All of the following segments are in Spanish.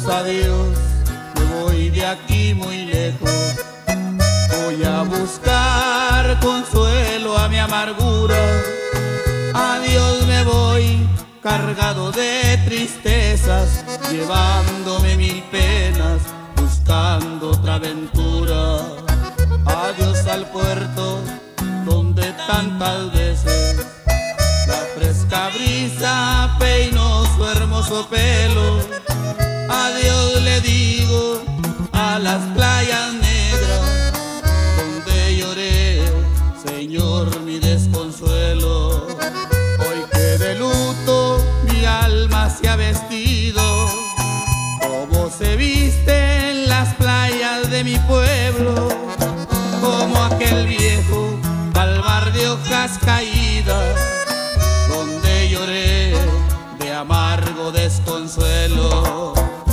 adiós, me voy de aquí muy lejos. Voy a buscar consuelo a mi amargura. Adiós, me voy cargado de tristezas, llevándome mil penas, buscando otra aventura. Adiós al puerto donde tantas veces la fresca brisa peinó su hermoso pelo. Adiós le digo a las playas negras donde lloré, Señor, mi desconsuelo. Hoy que de luto mi alma se ha vestido, como se viste en las playas de mi pueblo, como aquel viejo palmar de hojas caídas donde lloré de amargo desconsuelo.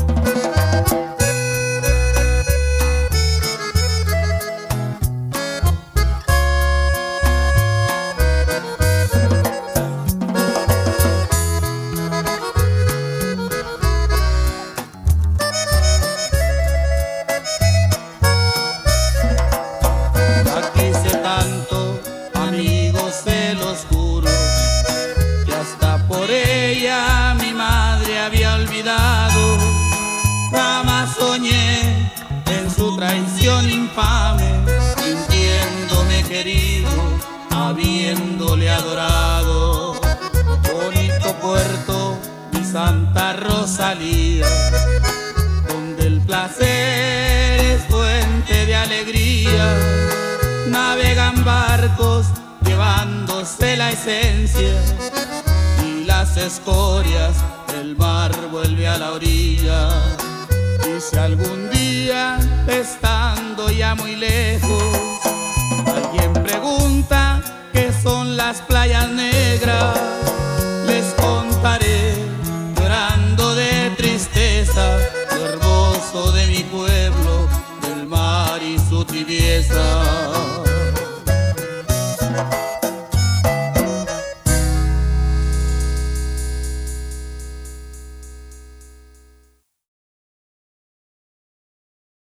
Jamás soñé en su traición infame, sintiéndome querido, habiéndole adorado. Bonito puerto, mi Santa Rosalía, donde el placer es fuente de alegría. Navegan barcos llevándose la esencia, y las escorias el mar vuelve a la orilla. Y si algún día, estando ya muy lejos, alguien pregunta qué son las playas negras, les contaré llorando de tristeza lo hermoso de mi pueblo, del mar y su tibieza.